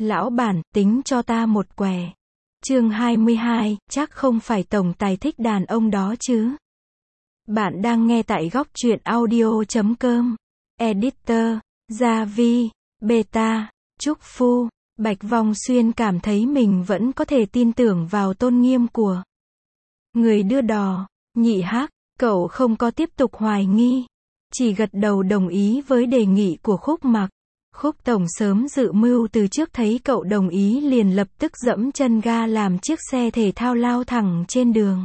Lão bản, tính cho ta một què. Chương 22, chắc không phải tổng tài thích đàn ông đó chứ. Bạn đang nghe tại góc truyện audio.com. Editor, Gia Vi, Beta, Trúc Phu. Bạch Vong Xuyên cảm thấy mình vẫn có thể tin tưởng vào tôn nghiêm của người đưa đò. Nhị Hắc, cậu không có tiếp tục hoài nghi, chỉ gật đầu đồng ý với đề nghị của Khúc Mặc. Khúc tổng sớm dự mưu từ trước, thấy cậu đồng ý liền lập tức giẫm chân ga làm chiếc xe thể thao lao thẳng trên đường.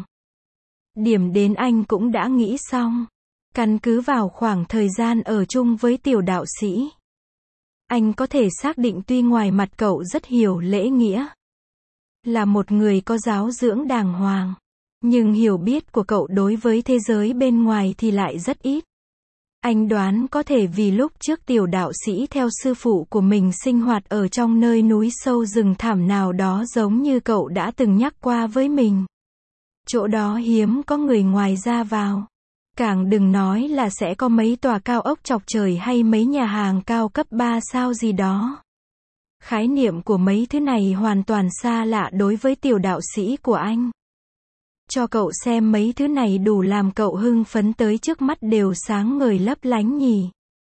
Điểm đến anh cũng đã nghĩ xong. Căn cứ vào khoảng thời gian ở chung với tiểu đạo sĩ, anh có thể xác định tuy ngoài mặt cậu rất hiểu lễ nghĩa, là một người có giáo dưỡng đàng hoàng, nhưng hiểu biết của cậu đối với thế giới bên ngoài thì lại rất ít. Anh đoán có thể vì lúc trước tiểu đạo sĩ theo sư phụ của mình sinh hoạt ở trong nơi núi sâu rừng thẳm nào đó, giống như cậu đã từng nhắc qua với mình. Chỗ đó hiếm có người ngoài ra vào. Càng đừng nói là sẽ có mấy tòa cao ốc chọc trời hay mấy nhà hàng cao cấp 3 sao gì đó. Khái niệm của mấy thứ này hoàn toàn xa lạ đối với tiểu đạo sĩ của anh. Cho cậu xem mấy thứ này đủ làm cậu hưng phấn tới trước mắt đều sáng ngời lấp lánh nhỉ.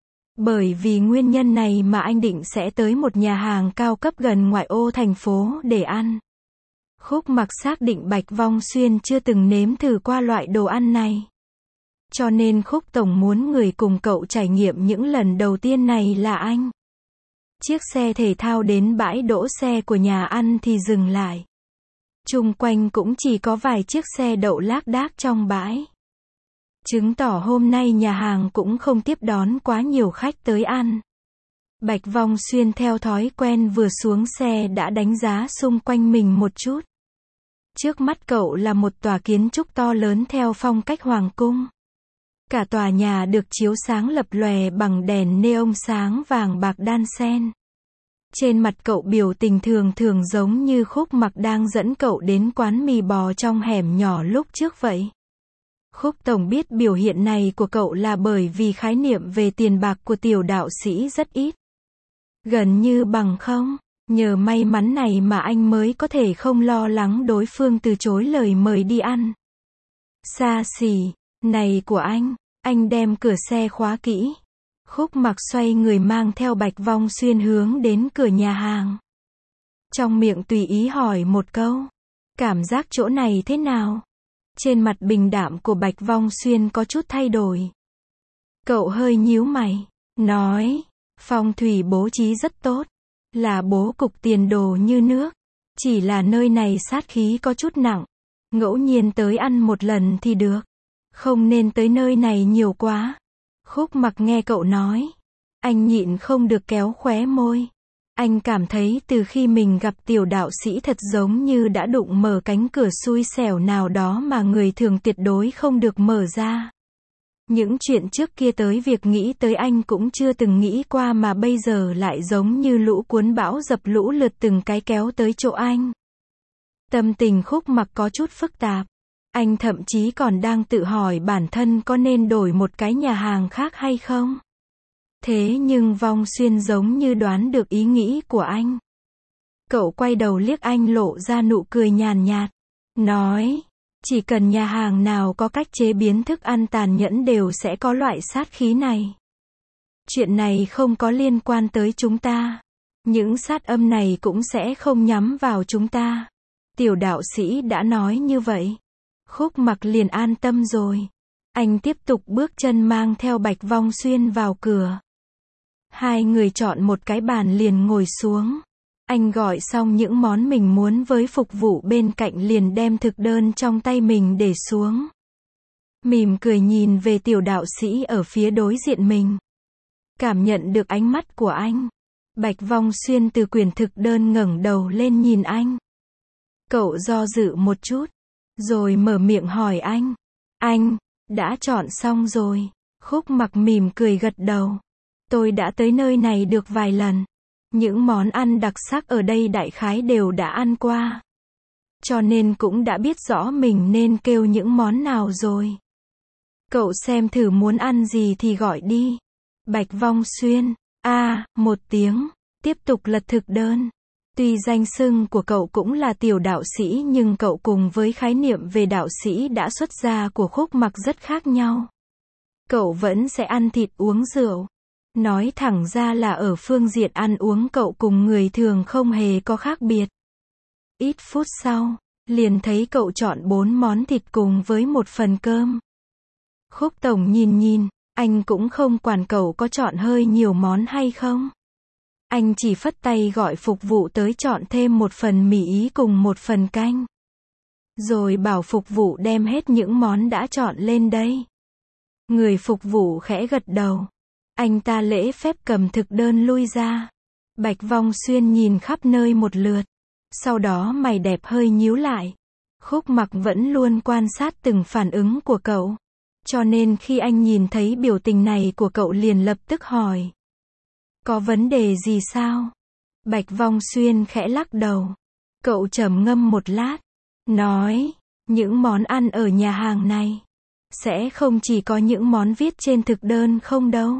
Bởi vì nguyên nhân này mà anh định sẽ tới một nhà hàng cao cấp gần ngoại ô thành phố để ăn. Khúc Mặc xác định Bạch Vong Xuyên chưa từng nếm thử qua loại đồ ăn này. Cho nên Khúc tổng muốn người cùng cậu trải nghiệm những lần đầu tiên này là anh. Chiếc xe thể thao đến bãi đỗ xe của nhà ăn thì dừng lại. Chung quanh cũng chỉ có vài chiếc xe đậu lác đác trong bãi. Chứng tỏ hôm nay nhà hàng cũng không tiếp đón quá nhiều khách tới ăn. Bạch Vong Xuyên theo thói quen vừa xuống xe đã đánh giá xung quanh mình một chút. Trước mắt cậu là một tòa kiến trúc to lớn theo phong cách hoàng cung. Cả tòa nhà được chiếu sáng lập lòe bằng đèn neon sáng vàng bạc đan xen. Trên mặt cậu biểu tình thường thường giống như Khúc Mặc đang dẫn cậu đến quán mì bò trong hẻm nhỏ lúc trước vậy. Khúc tổng biết biểu hiện này của cậu là bởi vì khái niệm về tiền bạc của tiểu đạo sĩ rất ít. Gần như bằng không. Nhờ may mắn này mà anh mới có thể không lo lắng đối phương từ chối lời mời đi ăn. Xa xỉ, này của anh đem cửa xe khóa kỹ. Khúc Mặc xoay người mang theo Bạch Vong Xuyên hướng đến cửa nhà hàng. Trong miệng tùy ý hỏi một câu. Cảm giác chỗ này thế nào? Trên mặt bình đạm của Bạch Vong Xuyên có chút thay đổi. Cậu hơi nhíu mày, nói, phong thủy bố trí rất tốt. Là bố cục tiền đồ như nước. Chỉ là nơi này sát khí có chút nặng. Ngẫu nhiên tới ăn một lần thì được. Không nên tới nơi này nhiều quá. Khúc Mặc nghe cậu nói. Anh nhịn không được kéo khóe môi. Anh cảm thấy từ khi mình gặp tiểu đạo sĩ thật giống như đã đụng mở cánh cửa xui xẻo nào đó mà người thường tuyệt đối không được mở ra. Những chuyện trước kia tới việc nghĩ tới anh cũng chưa từng nghĩ qua mà bây giờ lại giống như lũ cuốn bão dập lũ lượt từng cái kéo tới chỗ anh. Tâm tình Khúc Mặc có chút phức tạp. Anh thậm chí còn đang tự hỏi bản thân có nên đổi một cái nhà hàng khác hay không. Thế nhưng Vong Xuyên giống như đoán được ý nghĩ của anh. Cậu quay đầu liếc anh lộ ra nụ cười nhàn nhạt. Nói, chỉ cần nhà hàng nào có cách chế biến thức ăn tàn nhẫn đều sẽ có loại sát khí này. Chuyện này không có liên quan tới chúng ta. Những sát âm này cũng sẽ không nhắm vào chúng ta. Tiểu đạo sĩ đã nói như vậy. Khúc Mặc liền an tâm rồi. Anh tiếp tục bước chân mang theo Bạch Vong Xuyên vào cửa. Hai người chọn một cái bàn liền ngồi xuống. Anh gọi xong những món mình muốn với phục vụ bên cạnh liền đem thực đơn trong tay mình để xuống. Mỉm cười nhìn về tiểu đạo sĩ ở phía đối diện mình. Cảm nhận được ánh mắt của anh. Bạch Vong Xuyên từ quyển thực đơn ngẩng đầu lên nhìn anh. Cậu do dự một chút. Rồi mở miệng hỏi anh. Anh, đã chọn xong rồi. Khúc Mặc mỉm cười gật đầu. Tôi đã tới nơi này được vài lần. Những món ăn đặc sắc ở đây đại khái đều đã ăn qua. Cho nên cũng đã biết rõ mình nên kêu những món nào rồi. Cậu xem thử muốn ăn gì thì gọi đi. Bạch Vong Xuyên, một tiếng, tiếp tục lật thực đơn. Tuy danh xưng của cậu cũng là tiểu đạo sĩ nhưng cậu cùng với khái niệm về đạo sĩ đã xuất gia của Khúc Mặc rất khác nhau. Cậu vẫn sẽ ăn thịt uống rượu. Nói thẳng ra là ở phương diện ăn uống cậu cùng người thường không hề có khác biệt. Ít phút sau, liền thấy cậu chọn 4 món thịt cùng với một phần cơm. Khúc tổng nhìn, anh cũng không quản cậu có chọn hơi nhiều món hay không. Anh chỉ phất tay gọi phục vụ tới chọn thêm một phần mì ý cùng một phần canh. Rồi bảo phục vụ đem hết những món đã chọn lên đây. Người phục vụ khẽ gật đầu. Anh ta lễ phép cầm thực đơn lui ra. Bạch Vong Xuyên nhìn khắp nơi một lượt. Sau đó mày đẹp hơi nhíu lại. Khúc Mặc vẫn luôn quan sát từng phản ứng của cậu. Cho nên khi anh nhìn thấy biểu tình này của cậu liền lập tức hỏi. Có vấn đề gì sao? Bạch Vong Xuyên khẽ lắc đầu. Cậu trầm ngâm một lát. Nói, những món ăn ở nhà hàng này sẽ không chỉ có những món viết trên thực đơn không đâu.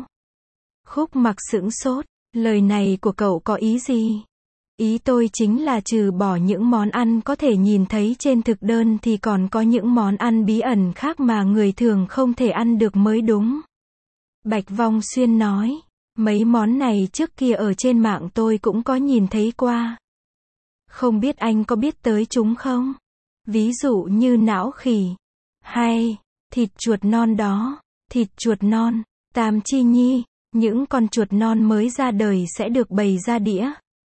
Khúc Mặc sững sốt. Lời này của cậu có ý gì? Ý tôi chính là trừ bỏ những món ăn có thể nhìn thấy trên thực đơn thì còn có những món ăn bí ẩn khác mà người thường không thể ăn được mới đúng. Bạch Vong Xuyên nói. Mấy món này trước kia ở trên mạng tôi cũng có nhìn thấy qua. Không biết anh có biết tới chúng không? Ví dụ như não khỉ. Hay, thịt chuột non đó. Thịt chuột non, tam chi nhi. Những con chuột non mới ra đời sẽ được bày ra đĩa.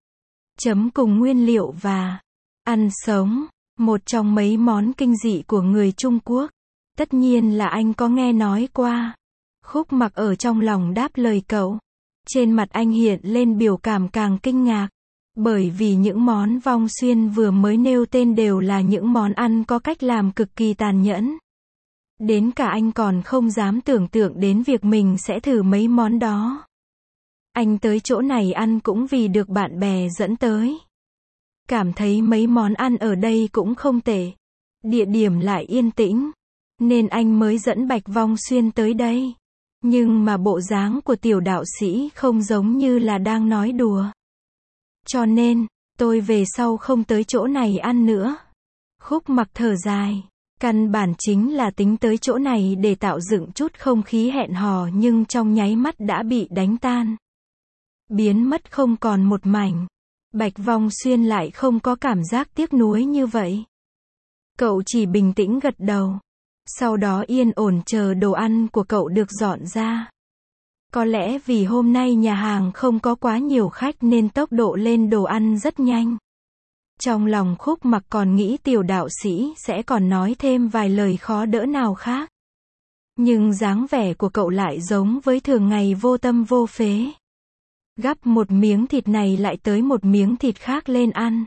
Chấm cùng nguyên liệu và ăn sống. Một trong mấy món kinh dị của người Trung Quốc. Tất nhiên là anh có nghe nói qua. Khúc Mặc ở trong lòng đáp lời cậu. Trên mặt anh hiện lên biểu cảm càng kinh ngạc. Bởi vì những món Vong Xuyên vừa mới nêu tên đều là những món ăn có cách làm cực kỳ tàn nhẫn. Đến cả anh còn không dám tưởng tượng đến việc mình sẽ thử mấy món đó. Anh tới chỗ này ăn cũng vì được bạn bè dẫn tới. Cảm thấy mấy món ăn ở đây cũng không tệ. Địa điểm lại yên tĩnh. Nên anh mới dẫn Bạch Vong Xuyên tới đây. Nhưng mà bộ dáng của tiểu đạo sĩ không giống như là đang nói đùa. Cho nên, tôi về sau không tới chỗ này ăn nữa. Khúc Mặc thở dài. Căn bản chính là tính tới chỗ này để tạo dựng chút không khí hẹn hò nhưng trong nháy mắt đã bị đánh tan. Biến mất không còn một mảnh. Bạch Vong Xuyên lại không có cảm giác tiếc nuối như vậy. Cậu chỉ bình tĩnh gật đầu. Sau đó yên ổn chờ đồ ăn của cậu được dọn ra. Có lẽ vì hôm nay nhà hàng không có quá nhiều khách nên tốc độ lên đồ ăn rất nhanh. Trong lòng Khúc Mặc còn nghĩ tiểu đạo sĩ sẽ còn nói thêm vài lời khó đỡ nào khác. Nhưng dáng vẻ của cậu lại giống với thường ngày vô tâm vô phế. Gắp một miếng thịt này lại tới một miếng thịt khác lên ăn.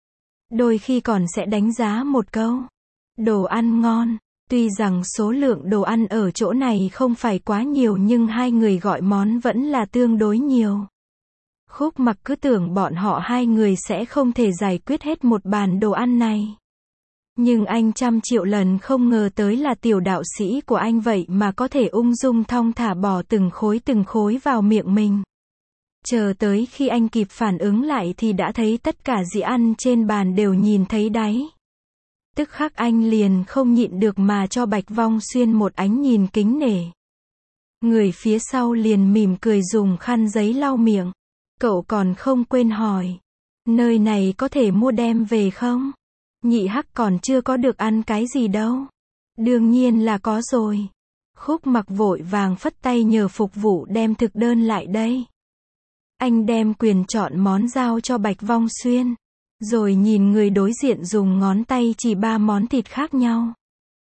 Đôi khi còn sẽ đánh giá một câu. Đồ ăn ngon. Tuy rằng số lượng đồ ăn ở chỗ này không phải quá nhiều nhưng hai người gọi món vẫn là tương đối nhiều. Khúc Mặc cứ tưởng bọn họ hai người sẽ không thể giải quyết hết một bàn đồ ăn này. Nhưng anh trăm triệu lần không ngờ tới là tiểu đạo sĩ của anh vậy mà có thể ung dung thong thả bỏ từng khối vào miệng mình. Chờ tới khi anh kịp phản ứng lại thì đã thấy tất cả dĩa ăn trên bàn đều nhìn thấy đáy. Tức khắc anh liền không nhịn được mà cho Bạch Vong Xuyên một ánh nhìn kính nể. Người phía sau liền mỉm cười dùng khăn giấy lau miệng. Cậu còn không quên hỏi. Nơi này có thể mua đem về không? Nhị Hắc còn chưa có được ăn cái gì đâu. Đương nhiên là có rồi. Khúc Mặc vội vàng phất tay nhờ phục vụ đem thực đơn lại đây. Anh đem quyền chọn món giao cho Bạch Vong Xuyên. Rồi nhìn người đối diện dùng ngón tay chỉ 3 món thịt khác nhau.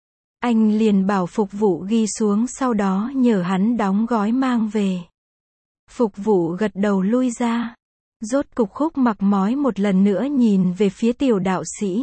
Anh liền bảo phục vụ ghi xuống sau đó nhờ hắn đóng gói mang về. Phục vụ gật đầu lui ra. Rốt cục Khúc Mặc mói một lần nữa nhìn về phía tiểu đạo sĩ.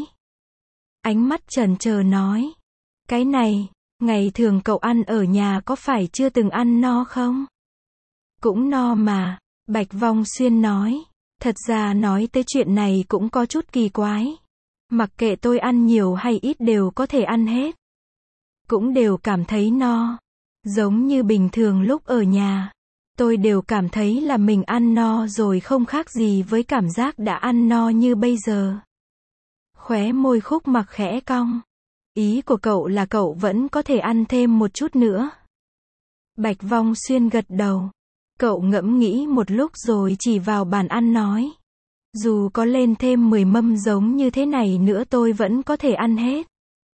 Ánh mắt chần chờ nói. Cái này, ngày thường cậu ăn ở nhà có phải chưa từng ăn no không? Cũng no mà, Bạch Vong Xuyên nói. Thật ra nói tới chuyện này cũng có chút kỳ quái. Mặc kệ tôi ăn nhiều hay ít đều có thể ăn hết. Cũng đều cảm thấy no. Giống như bình thường lúc ở nhà. tôi đều cảm thấy là mình ăn no rồi, không khác gì với cảm giác đã ăn no như bây giờ. Khóe môi Khúc Mặc khẽ cong. Ý của cậu là cậu vẫn có thể ăn thêm một chút nữa. Bạch Vong Xuyên gật đầu. Cậu ngẫm nghĩ một lúc rồi chỉ vào bàn ăn nói. Dù có lên thêm 10 mâm giống như thế này nữa tôi vẫn có thể ăn hết.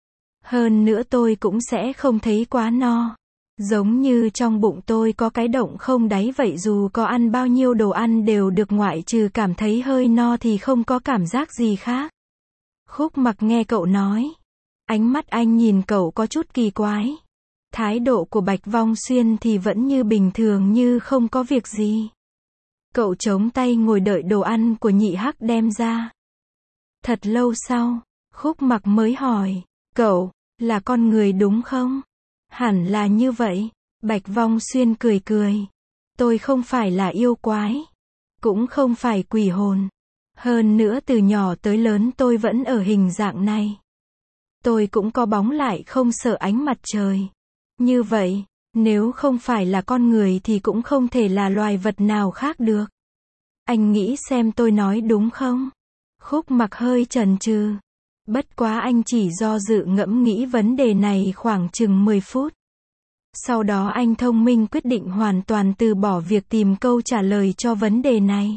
Hơn nữa tôi cũng sẽ không thấy quá no. Giống như trong bụng tôi có cái động không đáy vậy, dù có ăn bao nhiêu đồ ăn đều được, ngoại trừ cảm thấy hơi no thì không có cảm giác gì khác. Khúc Mặc nghe cậu nói. Ánh mắt anh nhìn cậu có chút kỳ quái. Thái độ của Bạch Vong Xuyên thì vẫn như bình thường, như không có việc gì. Cậu chống tay ngồi đợi đồ ăn của Nhị Hắc đem ra. Thật lâu sau, Khúc Mặc mới hỏi. Cậu, là con người đúng không? Hẳn là như vậy. Bạch Vong Xuyên cười cười. Tôi không phải là yêu quái. Cũng không phải quỷ hồn. Hơn nữa từ nhỏ tới lớn tôi vẫn ở hình dạng này. Tôi cũng có bóng lại không sợ ánh mặt trời. Như vậy, nếu không phải là con người thì cũng không thể là loài vật nào khác được. Anh nghĩ xem tôi nói đúng không? Khúc Mặc hơi chần chừ. Bất quá anh chỉ do dự ngẫm nghĩ vấn đề này khoảng chừng 10 phút. Sau đó anh thông minh quyết định hoàn toàn từ bỏ việc tìm câu trả lời cho vấn đề này.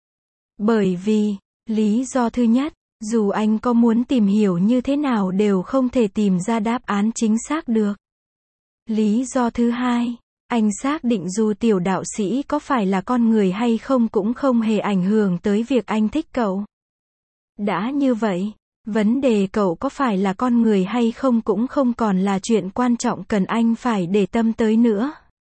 Bởi vì, lý do thứ nhất, dù anh có muốn tìm hiểu như thế nào đều không thể tìm ra đáp án chính xác được. Lý do thứ hai, anh xác định dù tiểu đạo sĩ có phải là con người hay không cũng không hề ảnh hưởng tới việc anh thích cậu. Đã như vậy, vấn đề cậu có phải là con người hay không cũng không còn là chuyện quan trọng cần anh phải để tâm tới nữa.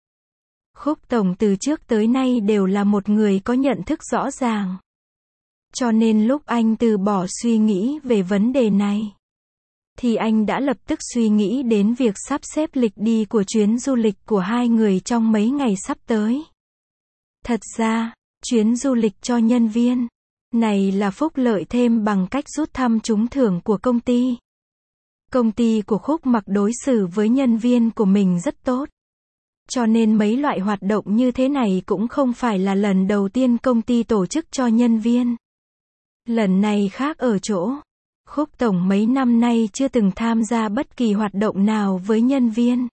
Khúc Tổng từ trước tới nay đều là một người có nhận thức rõ ràng. Cho nên lúc anh từ bỏ suy nghĩ về vấn đề này, thì anh đã lập tức suy nghĩ đến việc sắp xếp lịch đi của chuyến du lịch của hai người trong mấy ngày sắp tới. Thật ra, chuyến du lịch cho nhân viên này là phúc lợi thêm bằng cách rút thăm trúng thưởng của công ty. Công ty của Khúc Mặc đối xử với nhân viên của mình rất tốt. Cho nên mấy loại hoạt động như thế này cũng không phải là lần đầu tiên công ty tổ chức cho nhân viên. Lần này khác ở chỗ, Khúc Tổng mấy năm nay chưa từng tham gia bất kỳ hoạt động nào với nhân viên.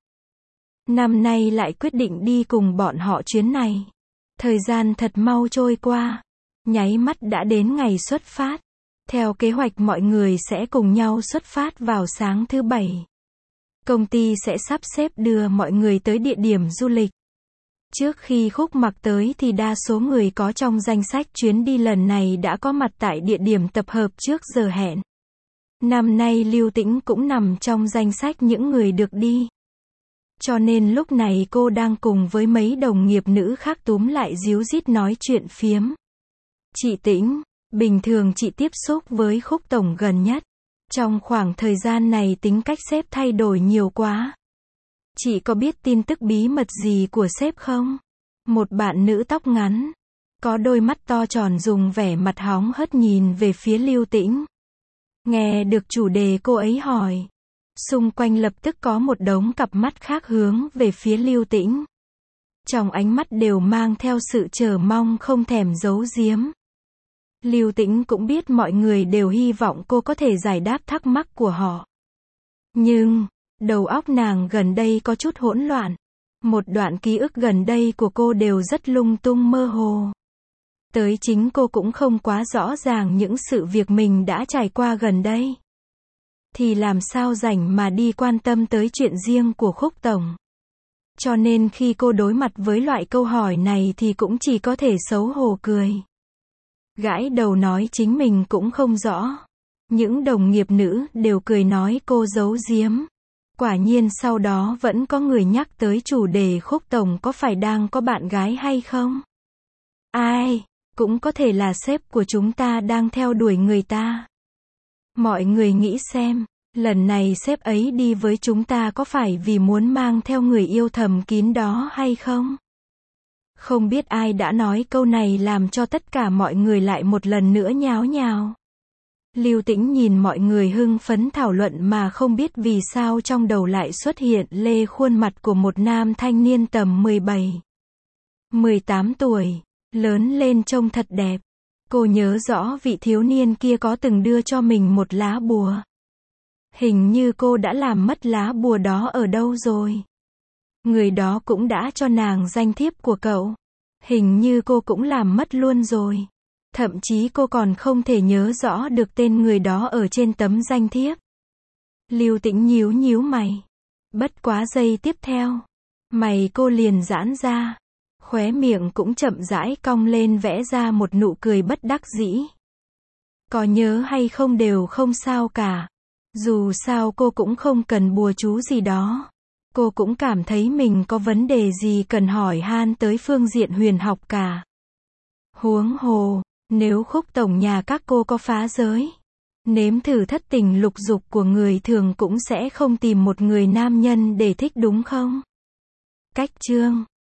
Năm nay lại quyết định đi cùng bọn họ chuyến này. Thời gian thật mau trôi qua. Nháy mắt đã đến ngày xuất phát. Theo kế hoạch mọi người sẽ cùng nhau xuất phát vào sáng thứ Bảy. Công ty sẽ sắp xếp đưa mọi người tới địa điểm du lịch. Trước khi Khúc Mặc tới thì đa số người có trong danh sách chuyến đi lần này đã có mặt tại địa điểm tập hợp trước giờ hẹn. Năm nay Lưu Tĩnh cũng nằm trong danh sách những người được đi. Cho nên lúc này cô đang cùng với mấy đồng nghiệp nữ khác túm lại díu dít nói chuyện phiếm. Chị Tĩnh, bình thường chị tiếp xúc với Khúc Tổng gần nhất. Trong khoảng thời gian này tính cách sếp thay đổi nhiều quá. Chị có biết tin tức bí mật gì của sếp không? Một bạn nữ tóc ngắn, có đôi mắt to tròn dùng vẻ mặt hóng hớt nhìn về phía Lưu Tĩnh. Nghe được chủ đề cô ấy hỏi. Xung quanh lập tức có một đống cặp mắt khác hướng về phía Lưu Tĩnh. Trong ánh mắt đều mang theo sự chờ mong không thèm giấu giếm. Lưu Tĩnh cũng biết mọi người đều hy vọng cô có thể giải đáp thắc mắc của họ. Nhưng, đầu óc nàng gần đây có chút hỗn loạn. Một đoạn ký ức gần đây của cô đều rất lung tung mơ hồ. Tới chính cô cũng không quá rõ ràng những sự việc mình đã trải qua gần đây. Thì làm sao rảnh mà đi quan tâm tới chuyện riêng của Khúc Tổng. Cho nên khi cô đối mặt với loại câu hỏi này thì cũng chỉ có thể xấu hổ cười. Gãi đầu nói chính mình cũng không rõ. Những đồng nghiệp nữ đều cười nói cô giấu giếm. Quả nhiên sau đó vẫn có người nhắc tới chủ đề Khúc Tổng có phải đang có bạn gái hay không? Ai, cũng có thể là sếp của chúng ta đang theo đuổi người ta. Mọi người nghĩ xem, lần này sếp ấy đi với chúng ta có phải vì muốn mang theo người yêu thầm kín đó hay không? Không biết ai đã nói câu này làm cho tất cả mọi người lại một lần nữa nháo nhào. Lưu Tĩnh nhìn mọi người hưng phấn thảo luận mà không biết vì sao trong đầu lại xuất hiện lê khuôn mặt của một nam thanh niên tầm 17. 18 tuổi, lớn lên trông thật đẹp. Cô nhớ rõ vị thiếu niên kia có từng đưa cho mình một lá bùa. Hình như cô đã làm mất lá bùa đó ở đâu rồi. Người đó cũng đã cho nàng danh thiếp của cậu. Hình như cô cũng làm mất luôn rồi. Thậm chí cô còn không thể nhớ rõ được tên người đó ở trên tấm danh thiếp. Lưu Tĩnh nhíu nhíu mày. Bất quá giây tiếp theo, mày cô liền giãn ra. Khóe miệng cũng chậm rãi cong lên vẽ ra một nụ cười bất đắc dĩ. Có nhớ hay không đều không sao cả. Dù sao cô cũng không cần bùa chú gì đó. Cô cũng cảm thấy mình có vấn đề gì cần hỏi han tới phương diện huyền học cả. Huống hồ, nếu Khúc tổng nhà các cô có phá giới, nếm thử thất tình lục dục của người thường cũng sẽ không tìm một người nam nhân để thích đúng không? Cách chương